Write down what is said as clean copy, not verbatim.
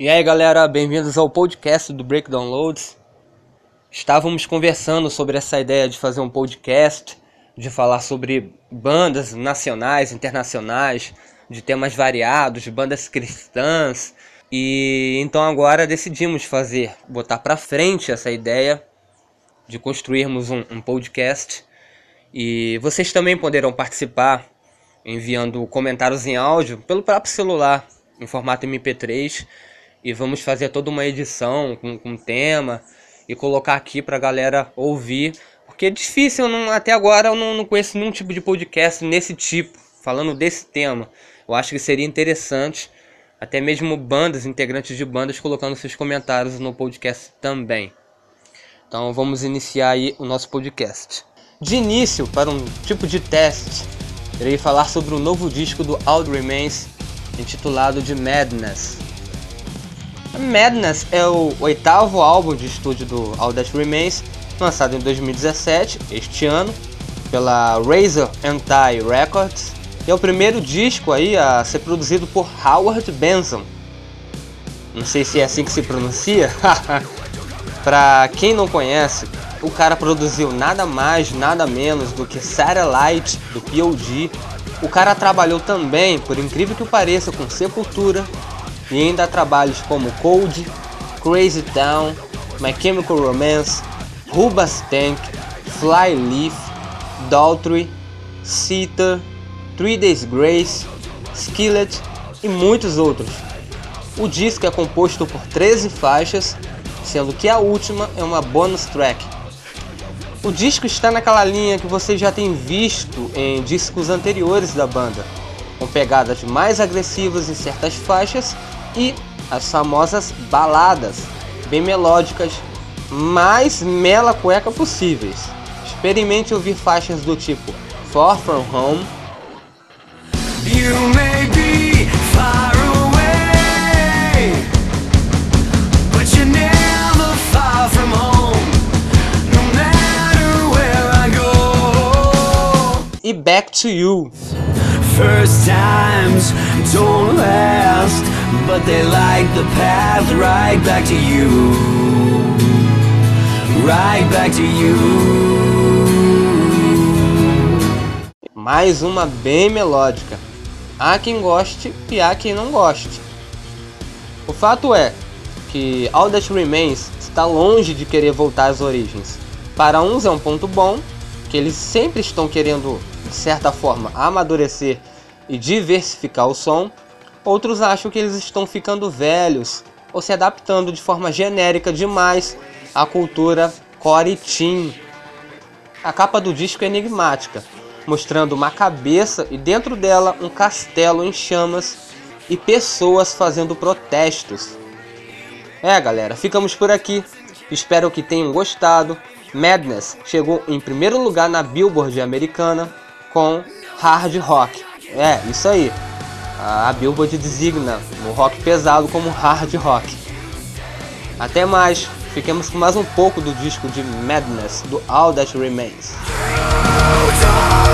E aí galera, bem-vindos ao podcast do Break Downloads. Estávamos conversando sobre essa ideia de fazer um podcast, de falar sobre bandas nacionais, internacionais, de temas variados, de bandas cristãs. E então agora decidimos botar pra frente essa ideia de construirmos um podcast. E vocês também poderão participar enviando comentários em áudio pelo próprio celular, em formato MP3. E vamos fazer toda uma edição com tema e colocar aqui pra galera ouvir. Porque é difícil, até agora eu não conheço nenhum tipo de podcast nesse tipo, falando desse tema. Eu acho que seria interessante, até mesmo integrantes de bandas, colocando seus comentários no podcast também. Então vamos iniciar aí o nosso podcast. De início, para um tipo de teste, irei falar sobre o novo disco do All That Remains, intitulado de Madness. Madness é o 8º álbum de estúdio do All That Remains, lançado em 2017, este ano, pela Razor Tie Records, e é o primeiro disco aí a ser produzido por Howard Benson. Não sei se é assim que se pronuncia. Pra quem não conhece, o cara produziu nada mais, nada menos do que Satellite, do P.O.D. O cara trabalhou também, por incrível que pareça, com Sepultura, e ainda trabalhos como Cold, Crazy Town, My Chemical Romance, Hoobastank, Flyleaf, Daltrey, Seether, 3 Days Grace, Skillet e muitos outros. O disco é composto por 13 faixas, sendo que a última é uma bonus track. O disco está naquela linha que você já tem visto em discos anteriores da banda, com pegadas mais agressivas em certas faixas e as famosas baladas, bem melódicas, mais mela cueca possíveis. Experimente ouvir faixas do tipo Far From Home, You may be far away, but you're never far from home, no matter where I go. e Back to You. First times don't last, but they like the path right back to you, right back to you. Mais uma bem melódica. Há quem goste e há quem não goste. O fato é que All That Remains está longe de querer voltar às origens. Para uns é um ponto bom, que eles sempre estão querendo, de certa forma, amadurecer e diversificar o som. Outros acham que eles estão ficando velhos ou se adaptando de forma genérica demais à cultura core teen. A capa do disco é enigmática, mostrando uma cabeça e dentro dela um castelo em chamas e pessoas fazendo protestos. Galera, ficamos por aqui. Espero que tenham gostado. Madness chegou em primeiro lugar na Billboard americana com hard rock. Isso aí. A Billboard designa o rock pesado como hard rock. Até mais. Fiquemos com mais um pouco do disco de Madness do All That Remains.